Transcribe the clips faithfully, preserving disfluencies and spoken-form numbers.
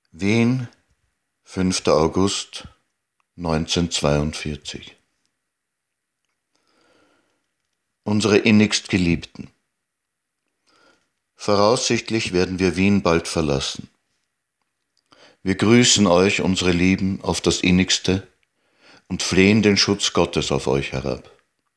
Wien, fünfter August neunzehnhundertzweiundvierzig. Unsere innigst Geliebten. Voraussichtlich werden wir Wien bald verlassen. Wir grüßen euch, unsere Lieben, auf das Innigste und flehen den Schutz Gottes auf euch herab.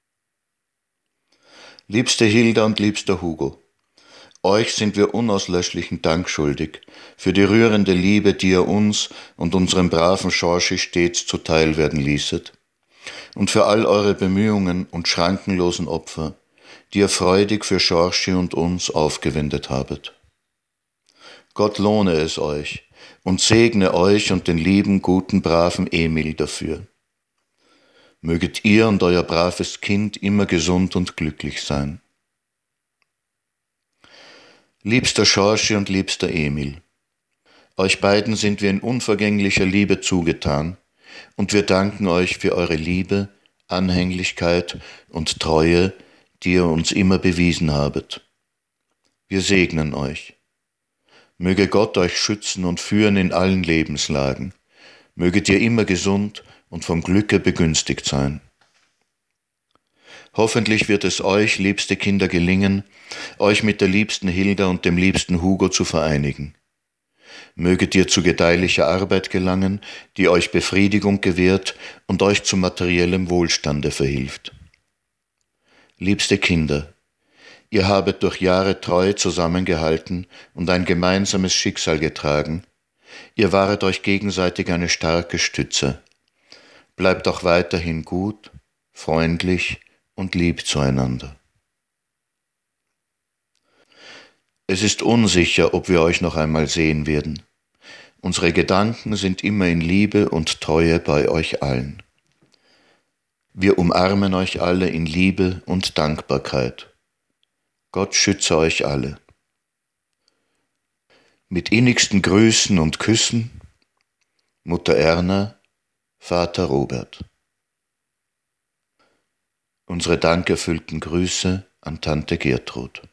Liebste Hilda und liebster Hugo, euch sind wir unauslöschlichen Dank schuldig für die rührende Liebe, die ihr uns und unserem braven Schorschi stets zuteil werden ließet, und für all eure Bemühungen und schrankenlosen Opfer, die ihr freudig für Schorschi und uns aufgewendet habet. Gott lohne es euch und segne euch und den lieben, guten, braven Emil dafür. Möget ihr und euer braves Kind immer gesund und glücklich sein. Liebster Schorschi und liebster Emil, euch beiden sind wir in unvergänglicher Liebe zugetan, und wir danken euch für eure Liebe, Anhänglichkeit und Treue, die ihr uns immer bewiesen habet. Wir segnen euch. Möge Gott euch schützen und führen in allen Lebenslagen. Möget ihr immer gesund und vom Glücke begünstigt sein. Hoffentlich wird es euch, liebste Kinder, gelingen, euch mit der liebsten Hilda und dem liebsten Hugo zu vereinigen. Möget ihr zu gedeihlicher Arbeit gelangen, die euch Befriedigung gewährt und euch zu materiellem Wohlstande verhilft. Liebste Kinder, ihr habet durch Jahre treu zusammengehalten und ein gemeinsames Schicksal getragen. Ihr waret euch gegenseitig eine starke Stütze. Bleibt auch weiterhin gut, freundlich und lieb zueinander. Es ist unsicher, ob wir euch noch einmal sehen werden. Unsere Gedanken sind immer in Liebe und Treue bei euch allen. Wir umarmen euch alle in Liebe und Dankbarkeit. Gott schütze euch alle. Mit innigsten Grüßen und Küssen, Mutter Erna, Vater Robert. Unsere dankerfüllten Grüße an Tante Gertrud.